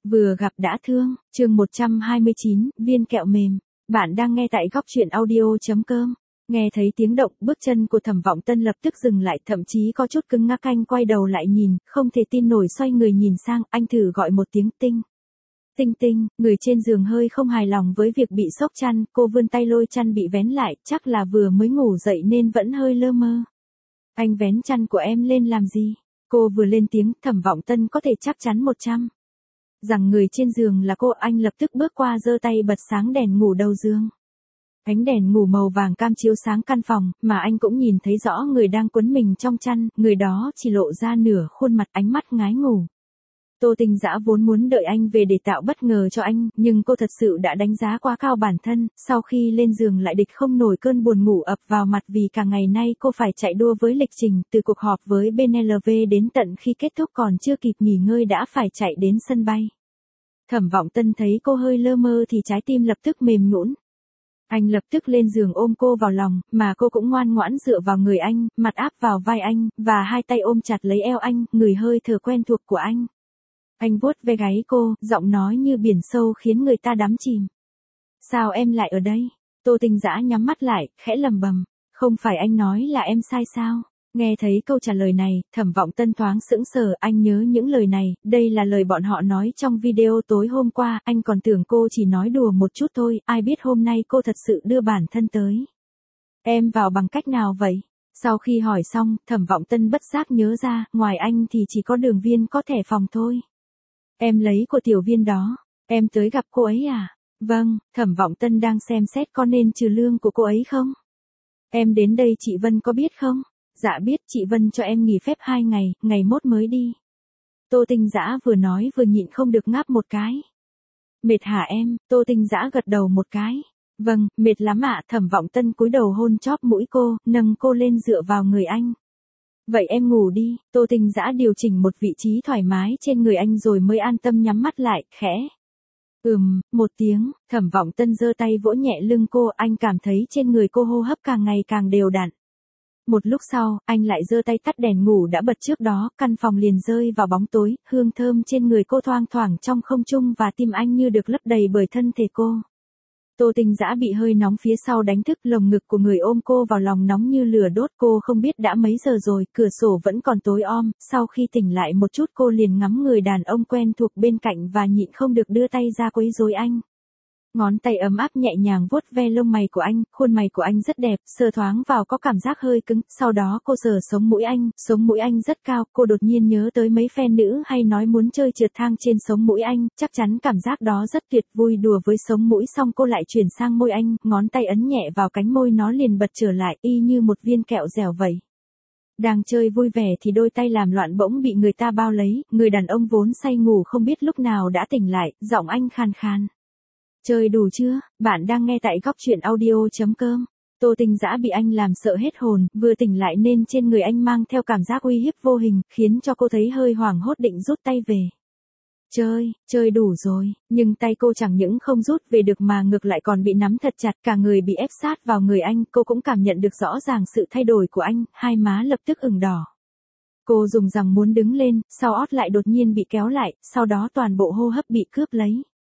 Vừa gặp đã thương, chương 129, viên kẹo mềm. Bạn đang nghe tại góc truyện audio.com. Nghe thấy tiếng động, bước chân của Thẩm Vọng Tân lập tức dừng lại, thậm chí có chút cứng ngắc. Anh quay đầu lại nhìn, không thể tin nổi xoay người nhìn sang, anh thử gọi một tiếng Tinh. Tinh Tinh, người trên giường hơi không hài lòng với việc bị xốc chăn, cô vươn tay lôi chăn bị vén lại, chắc là vừa mới ngủ dậy nên vẫn hơi lơ mơ. Anh vén chăn của em lên làm gì? Cô vừa lên tiếng, Thẩm Vọng Tân có thể chắc chắn 100 rằng người trên giường là cô. Anh lập tức bước qua giơ tay bật sáng đèn ngủ đầu giường. Ánh đèn ngủ màu vàng cam chiếu sáng căn phòng, mà anh cũng nhìn thấy rõ người đang quấn mình trong chăn, người đó chỉ lộ ra nửa khuôn mặt, ánh mắt ngái ngủ. Tô Tinh Dã vốn muốn đợi anh về để tạo bất ngờ cho anh, nhưng cô thật sự đã đánh giá quá cao bản thân, sau khi lên giường lại địch không nổi cơn buồn ngủ ập vào mặt vì cả ngày nay cô phải chạy đua với lịch trình, từ cuộc họp với BNLV đến tận khi kết thúc còn chưa kịp nghỉ ngơi đã phải chạy đến sân bay. Thẩm Vọng Tân thấy cô hơi lơ mơ thì trái tim lập tức mềm nhũn. Anh lập tức lên giường ôm cô vào lòng, mà cô cũng ngoan ngoãn dựa vào người anh, mặt áp vào vai anh, và hai tay ôm chặt lấy eo anh, ngửi hơi thở quen thuộc của anh. Anh vuốt ve gáy cô, giọng nói như biển sâu khiến người ta đắm chìm. Sao em lại ở đây? Tô Tinh Dã nhắm mắt lại, khẽ lẩm bẩm. Không phải anh nói là em sai sao? Nghe thấy câu trả lời này, Thẩm Vọng Tân thoáng sững sờ, anh nhớ những lời này, đây là lời bọn họ nói trong video tối hôm qua, anh còn tưởng cô chỉ nói đùa một chút thôi, ai biết hôm nay cô thật sự đưa bản thân tới. Em vào bằng cách nào vậy? Sau khi hỏi xong, Thẩm Vọng Tân bất giác nhớ ra, ngoài anh thì chỉ có Đường Viên có thẻ phòng thôi. Em lấy của Tiểu Viên đó, em tới gặp cô ấy à? Vâng, Thẩm Vọng Tân đang xem xét có nên trừ lương của cô ấy không? Em đến đây chị Vân có biết không? Dạ biết, chị Vân cho em nghỉ phép 2 ngày, ngày mốt mới đi. Tô Tinh Dã vừa nói vừa nhịn không được ngáp một cái. Mệt hả em? Tô Tinh Dã gật đầu một cái. Vâng, mệt lắm ạ. Thẩm Vọng Tân cúi đầu hôn chóp mũi cô, nâng cô lên dựa vào người anh. Vậy em ngủ đi. Tô Tinh Dã điều chỉnh một vị trí thoải mái trên người anh rồi mới an tâm nhắm mắt lại, khẽ. Một tiếng, Thẩm Vọng Tân giơ tay vỗ nhẹ lưng cô, anh cảm thấy trên người cô hô hấp càng ngày càng đều đặn. Một lúc sau, anh lại giơ tay tắt đèn ngủ đã bật trước đó, căn phòng liền rơi vào bóng tối, hương thơm trên người cô thoang thoảng trong không trung và tim anh như được lấp đầy bởi thân thể cô. Tô Tinh Dã bị hơi nóng phía sau đánh thức, lồng ngực của người ôm cô vào lòng nóng như lửa đốt. Cô không biết đã mấy giờ rồi, cửa sổ vẫn còn tối om, sau khi tỉnh lại một chút cô liền ngắm người đàn ông quen thuộc bên cạnh và nhịn không được đưa tay ra quấy rối anh. Ngón tay ấm áp nhẹ nhàng vuốt ve lông mày của anh, khuôn mày của anh rất đẹp, sờ thoáng vào có cảm giác hơi cứng, sau đó cô sờ sống mũi anh rất cao, cô đột nhiên nhớ tới mấy fan nữ hay nói muốn chơi trượt thang trên sống mũi anh, chắc chắn cảm giác đó rất tuyệt, vui đùa với sống mũi xong cô lại chuyển sang môi anh, ngón tay ấn nhẹ vào cánh môi nó liền bật trở lại, y như một viên kẹo dẻo vậy. Đang chơi vui vẻ thì đôi tay làm loạn bỗng bị người ta bao lấy, người đàn ông vốn say ngủ không biết lúc nào đã tỉnh lại, giọng anh khàn khàn. Chơi đủ chưa? Bạn đang nghe tại góc truyện audio.com. Tô Tinh Dã bị anh làm sợ hết hồn, vừa tỉnh lại nên trên người anh mang theo cảm giác uy hiếp vô hình, khiến cho cô thấy hơi hoảng hốt định rút tay về. Chơi đủ rồi, nhưng tay cô chẳng những không rút về được mà ngược lại còn bị nắm thật chặt, cả người bị ép sát vào người anh, cô cũng cảm nhận được rõ ràng sự thay đổi của anh, hai má lập tức ửng đỏ. Cô dùng rằng muốn đứng lên, sau ót lại đột nhiên bị kéo lại, sau đó toàn bộ hô hấp bị cướp lấy.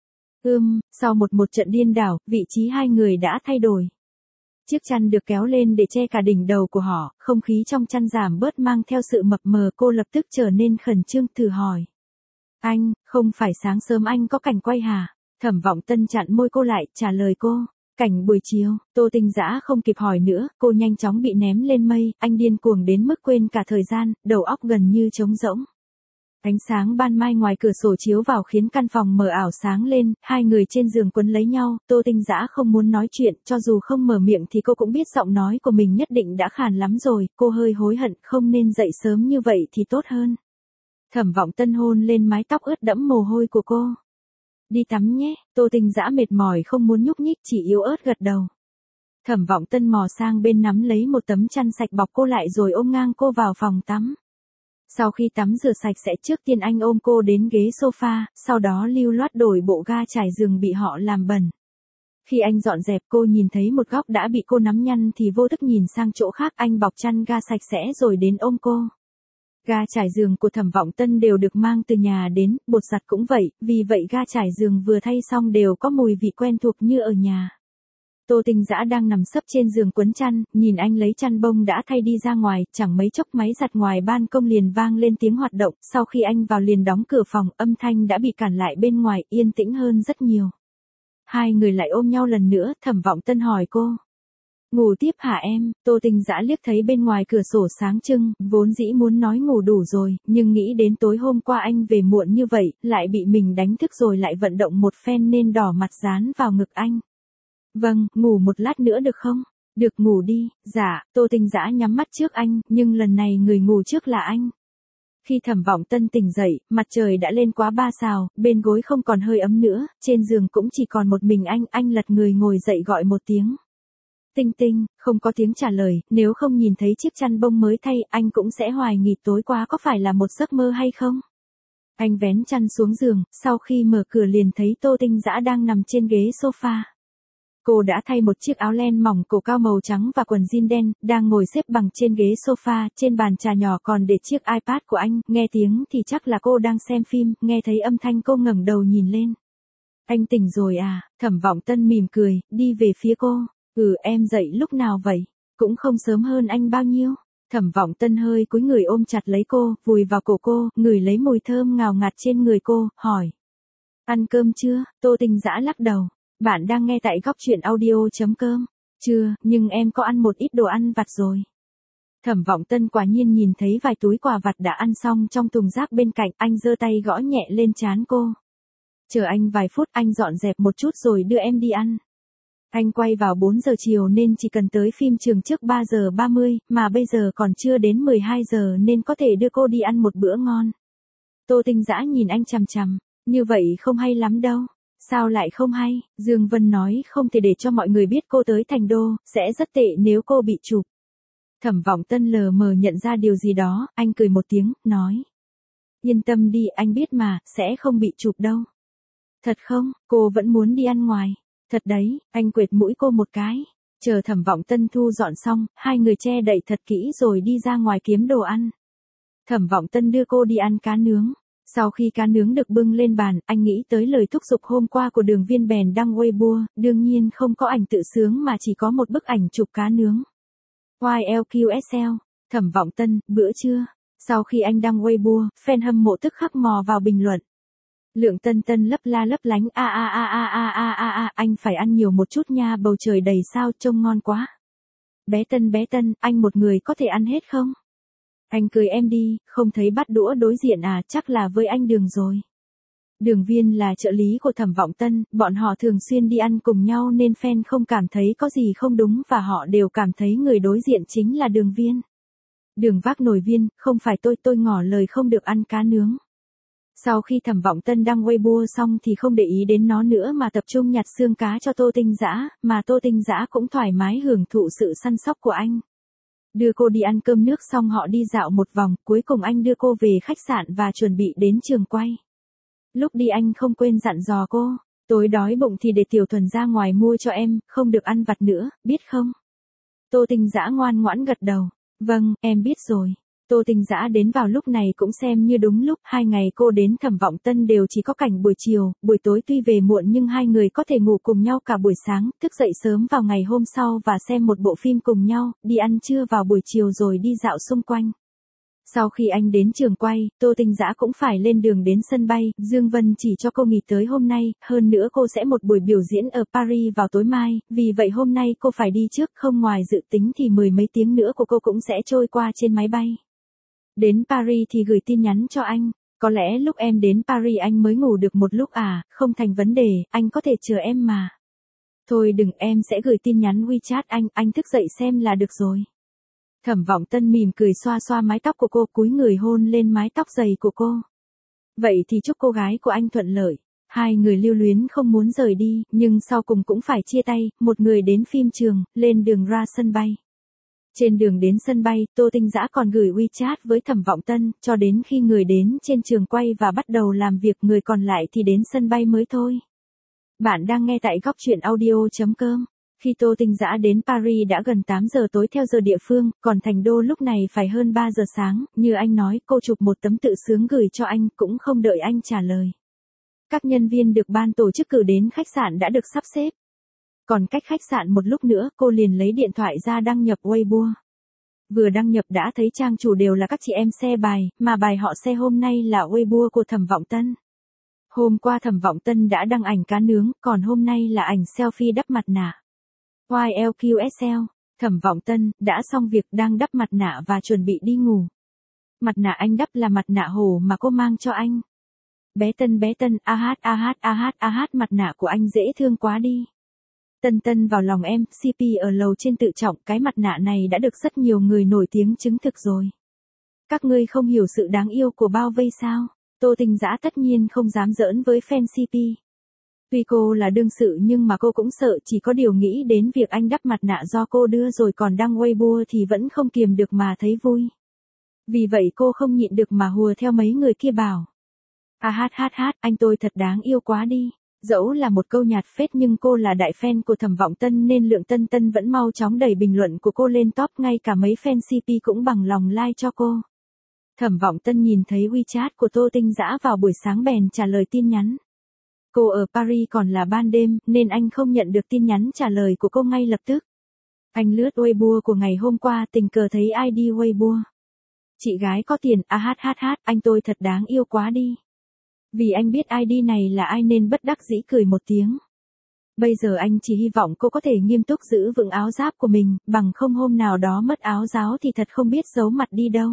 Sau một trận điên đảo, vị trí hai người đã thay đổi. Chiếc chăn được kéo lên để che cả đỉnh đầu của họ, không khí trong chăn giảm bớt mang theo sự mập mờ, cô lập tức trở nên khẩn trương thử hỏi. Anh, không phải sáng sớm anh có cảnh quay hả? Thẩm Vọng Tân chặn môi cô lại, trả lời cô. Cảnh buổi chiều, Tô Tinh Dã không kịp hỏi nữa, cô nhanh chóng bị ném lên mây, anh điên cuồng đến mức quên cả thời gian, đầu óc gần như trống rỗng. Ánh sáng ban mai ngoài cửa sổ chiếu vào khiến căn phòng mờ ảo sáng lên, hai người trên giường quấn lấy nhau, Tô Tinh Dã không muốn nói chuyện, cho dù không mở miệng thì cô cũng biết giọng nói của mình nhất định đã khàn lắm rồi, cô hơi hối hận, không nên dậy sớm như vậy thì tốt hơn. Thẩm Vọng Tân hôn lên mái tóc ướt đẫm mồ hôi của cô. Đi tắm nhé, Tô Tinh Dã mệt mỏi không muốn nhúc nhích, chỉ yếu ớt gật đầu. Thẩm Vọng Tân mò sang bên nắm lấy một tấm chăn sạch bọc cô lại rồi ôm ngang cô vào phòng tắm. Sau khi tắm rửa sạch sẽ trước tiên anh ôm cô đến ghế sofa, sau đó lưu loát đổi bộ ga trải giường bị họ làm bẩn. Khi anh dọn dẹp cô nhìn thấy một góc đã bị cô nắm nhăn thì vô thức nhìn sang chỗ khác, anh bọc chăn ga sạch sẽ rồi đến ôm cô. Ga trải giường của Thẩm Vọng Tân đều được mang từ nhà đến, bột giặt cũng vậy, vì vậy ga trải giường vừa thay xong đều có mùi vị quen thuộc như ở nhà. Tô Tinh Dã đang nằm sấp trên giường quấn chăn, nhìn anh lấy chăn bông đã thay đi ra ngoài, chẳng mấy chốc máy giặt ngoài ban công liền vang lên tiếng hoạt động, sau khi anh vào liền đóng cửa phòng, âm thanh đã bị cản lại bên ngoài, yên tĩnh hơn rất nhiều. Hai người lại ôm nhau lần nữa, Thẩm Vọng Tân hỏi cô. Ngủ tiếp hả em? Tô Tinh Dã liếc thấy bên ngoài cửa sổ sáng trưng, vốn dĩ muốn nói ngủ đủ rồi, nhưng nghĩ đến tối hôm qua anh về muộn như vậy, lại bị mình đánh thức rồi lại vận động một phen nên đỏ mặt dán vào ngực anh. Vâng, ngủ một lát nữa được không? Được, ngủ đi. Dạ, Tô Tinh Dã nhắm mắt trước anh, nhưng lần này người ngủ trước là anh. Khi Thẩm Vọng Tân tỉnh dậy, mặt trời đã lên quá 3 sào, bên gối không còn hơi ấm nữa, trên giường cũng chỉ còn một mình anh lật người ngồi dậy gọi một tiếng. Tinh Tinh, không có tiếng trả lời, nếu không nhìn thấy chiếc chăn bông mới thay, anh cũng sẽ hoài nghi tối qua có phải là một giấc mơ hay không. Anh vén chăn xuống giường, sau khi mở cửa liền thấy Tô Tinh Dã đang nằm trên ghế sofa. Cô đã thay một chiếc áo len mỏng cổ cao màu trắng và quần jean đen, đang ngồi xếp bằng trên ghế sofa, trên bàn trà nhỏ còn để chiếc iPad của anh, nghe tiếng thì chắc là cô đang xem phim, nghe thấy âm thanh cô ngẩng đầu nhìn lên. Anh tỉnh rồi à? Thẩm Vọng Tân mỉm cười, đi về phía cô. Em dậy lúc nào vậy? Cũng không sớm hơn anh bao nhiêu. Thẩm Vọng Tân hơi cúi người ôm chặt lấy cô, vùi vào cổ cô, ngửi lấy mùi thơm ngào ngạt trên người cô, hỏi. Ăn cơm chưa? Tô Tinh Dã lắc đầu. Bạn đang nghe tại góc truyện audio.com. Chưa, nhưng em có ăn một ít đồ ăn vặt rồi. Thẩm Vọng Tân quả nhiên nhìn thấy vài túi quà vặt đã ăn xong trong thùng rác bên cạnh, anh giơ tay gõ nhẹ lên trán cô. Chờ anh vài phút, anh dọn dẹp một chút rồi đưa em đi ăn. Anh quay vào 4 giờ chiều nên chỉ cần tới phim trường trước 3 giờ 30, mà bây giờ còn chưa đến 12 giờ nên có thể đưa cô đi ăn một bữa ngon. Tô Tinh Dã nhìn anh chằm chằm, như vậy không hay lắm đâu. Sao lại không hay? Dương Vân nói không thể để cho mọi người biết cô tới Thành Đô, sẽ rất tệ nếu cô bị chụp. Thẩm Vọng Tân lờ mờ nhận ra điều gì đó, anh cười một tiếng, nói. Yên tâm đi, anh biết mà, sẽ không bị chụp đâu. Thật không? Cô vẫn muốn đi ăn ngoài. Thật đấy, anh quệt mũi cô một cái. Chờ Thẩm Vọng Tân thu dọn xong, hai người che đậy thật kỹ rồi đi ra ngoài kiếm đồ ăn. Thẩm Vọng Tân đưa cô đi ăn cá nướng. Sau khi cá nướng được bưng lên bàn, anh nghĩ tới lời thúc giục hôm qua của Đường Viên bèn đăng Weibo, đương nhiên không có ảnh tự sướng mà chỉ có một bức ảnh chụp cá nướng. YLQSL, Thẩm Vọng Tân, bữa trưa. Sau khi anh đăng Weibo, fan hâm mộ tức khắc mò vào bình luận. Lượng Tân Tân lấp la lấp lánh anh phải ăn nhiều một chút nha, bầu trời đầy sao trông ngon quá. Bé Tân, anh một người có thể ăn hết không? Anh cười em đi, không thấy bắt đũa đối diện à, chắc là với anh Đường rồi. Đường Viên là trợ lý của Thẩm Vọng Tân, bọn họ thường xuyên đi ăn cùng nhau nên fan không cảm thấy có gì không đúng và họ đều cảm thấy người đối diện chính là Đường Viên. Đường vác nồi Viên, không phải tôi ngỏ lời không được ăn cá nướng. Sau khi Thẩm Vọng Tân đăng Weibo xong thì không để ý đến nó nữa mà tập trung nhặt xương cá cho Tô Tinh Dã, mà Tô Tinh Dã cũng thoải mái hưởng thụ sự săn sóc của anh. Đưa cô đi ăn cơm nước xong họ đi dạo một vòng, cuối cùng anh đưa cô về khách sạn và chuẩn bị đến trường quay. Lúc đi anh không quên dặn dò cô, tối đói bụng thì để Tiểu Thuần ra ngoài mua cho em, không được ăn vặt nữa, biết không? Tô Tinh Dã ngoan ngoãn gật đầu, vâng, em biết rồi. Tô Tinh Dã đến vào lúc này cũng xem như đúng lúc, 2 ngày cô đến Thẩm Vọng Tân đều chỉ có cảnh buổi chiều, buổi tối tuy về muộn nhưng hai người có thể ngủ cùng nhau cả buổi sáng, thức dậy sớm vào ngày hôm sau và xem một bộ phim cùng nhau, đi ăn trưa vào buổi chiều rồi đi dạo xung quanh. Sau khi anh đến trường quay, Tô Tinh Dã cũng phải lên đường đến sân bay, Dương Vân chỉ cho cô nghỉ tới hôm nay, hơn nữa cô sẽ một buổi biểu diễn ở Paris vào tối mai, vì vậy hôm nay cô phải đi trước, không ngoài dự tính thì 10 mấy tiếng nữa của cô cũng sẽ trôi qua trên máy bay. Đến Paris thì gửi tin nhắn cho anh, có lẽ lúc em đến Paris anh mới ngủ được một lúc à, không thành vấn đề, anh có thể chờ em mà. Thôi đừng, em sẽ gửi tin nhắn WeChat anh thức dậy xem là được rồi. Thẩm Vọng Tân mỉm cười xoa xoa mái tóc của cô, cúi người hôn lên mái tóc dày của cô. Vậy thì chúc cô gái của anh thuận lợi. Hai người lưu luyến không muốn rời đi, nhưng sau cùng cũng phải chia tay, một người đến phim trường, lên đường ra sân bay. Trên đường đến sân bay, Tô Tinh Dã còn gửi WeChat với Thẩm Vọng Tân, cho đến khi người đến trên trường quay và bắt đầu làm việc, người còn lại thì đến sân bay mới thôi. Bạn đang nghe tại góc truyện audio.com. Khi Tô Tinh Dã đến Paris đã gần 8 giờ tối theo giờ địa phương, còn thành đô lúc này phải hơn 3 giờ sáng, như anh nói, cô chụp một tấm tự sướng gửi cho anh, cũng không đợi anh trả lời. Các nhân viên được ban tổ chức cử đến khách sạn đã được sắp xếp. Còn cách khách sạn một lúc nữa, cô liền lấy điện thoại ra đăng nhập Weibo. Vừa đăng nhập đã thấy trang chủ đều là các chị em share bài, mà bài họ share hôm nay là Weibo của Thẩm Vọng Tân. Hôm qua Thẩm Vọng Tân đã đăng ảnh cá nướng, còn hôm nay là ảnh selfie đắp mặt nạ. YLQSL, Thẩm Vọng Tân, đã xong việc đang đắp mặt nạ và chuẩn bị đi ngủ. Mặt nạ anh đắp là mặt nạ hổ mà cô mang cho anh. Bé Tân, mặt nạ của anh dễ thương quá đi. Tân vào lòng em, CP ở lầu trên tự trọng, cái mặt nạ này đã được rất nhiều người nổi tiếng chứng thực rồi. Các ngươi không hiểu sự đáng yêu của bao vây sao? Tô Tinh Dã tất nhiên không dám giỡn với fan CP. Tuy cô là đương sự nhưng mà cô cũng sợ, chỉ có điều nghĩ đến việc anh đắp mặt nạ do cô đưa rồi còn đăng Weibo thì vẫn không kiềm được mà thấy vui. Vì vậy cô không nhịn được mà hùa theo mấy người kia bảo. Anh tôi thật đáng yêu quá đi. Dẫu là một câu nhạt phết nhưng cô là đại fan của Thẩm Vọng Tân nên lượng Tân vẫn mau chóng đẩy bình luận của cô lên top, ngay cả mấy fan CP cũng bằng lòng like cho cô. Thẩm Vọng Tân nhìn thấy WeChat của Tô Tinh Dã vào buổi sáng bèn trả lời tin nhắn. Cô ở Paris còn là ban đêm nên anh không nhận được tin nhắn trả lời của cô ngay lập tức. Anh lướt Weibo của ngày hôm qua tình cờ thấy ID Weibo. Chị gái có tiền, anh tôi thật đáng yêu quá đi. Vì anh biết ID này là ai nên bất đắc dĩ cười một tiếng. Bây giờ anh chỉ hy vọng cô có thể nghiêm túc giữ vững áo giáp của mình, bằng không hôm nào đó mất áo giáo thì thật không biết giấu mặt đi đâu.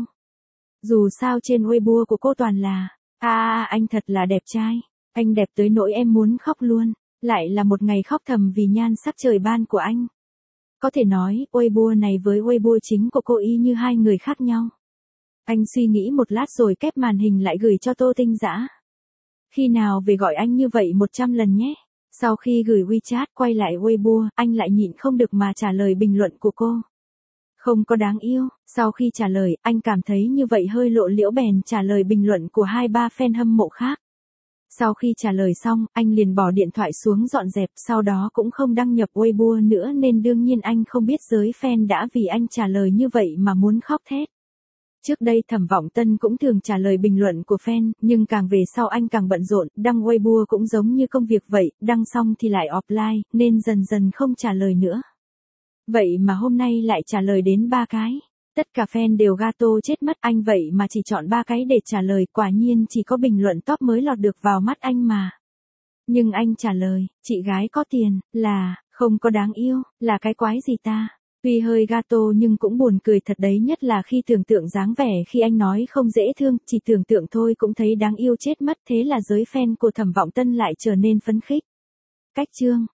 Dù sao trên Weibo của cô toàn là, anh thật là đẹp trai, anh đẹp tới nỗi em muốn khóc luôn, lại là một ngày khóc thầm vì nhan sắc trời ban của anh. Có thể nói, Weibo này với Weibo chính của cô y như hai người khác nhau. Anh suy nghĩ một lát rồi kép màn hình lại gửi cho Tô Tinh Dã. Khi nào về gọi anh như vậy 100 lần nhé. Sau khi gửi WeChat quay lại Weibo, anh lại nhịn không được mà trả lời bình luận của cô. Không có đáng yêu, sau khi trả lời, anh cảm thấy như vậy hơi lộ liễu bèn trả lời bình luận của 2-3 fan hâm mộ khác. Sau khi trả lời xong, anh liền bỏ điện thoại xuống dọn dẹp, sau đó cũng không đăng nhập Weibo nữa nên đương nhiên anh không biết giới fan đã vì anh trả lời như vậy mà muốn khóc thét. Trước đây Thẩm Vọng Tân cũng thường trả lời bình luận của fan, nhưng càng về sau anh càng bận rộn, đăng Weibo cũng giống như công việc vậy, đăng xong thì lại offline, nên dần dần không trả lời nữa. Vậy mà hôm nay lại trả lời đến 3 cái. Tất cả fan đều gato chết mất, anh vậy mà chỉ chọn 3 cái để trả lời, quả nhiên chỉ có bình luận top mới lọt được vào mắt anh mà. Nhưng anh trả lời, chị gái có tiền, là, không có đáng yêu, là cái quái gì ta? Tuy hơi gato nhưng cũng buồn cười thật đấy, nhất là khi tưởng tượng dáng vẻ khi anh nói không dễ thương, chỉ tưởng tượng thôi cũng thấy đáng yêu chết mất, thế là giới fan của Thẩm Vọng Tân lại trở nên phấn khích. Cách chương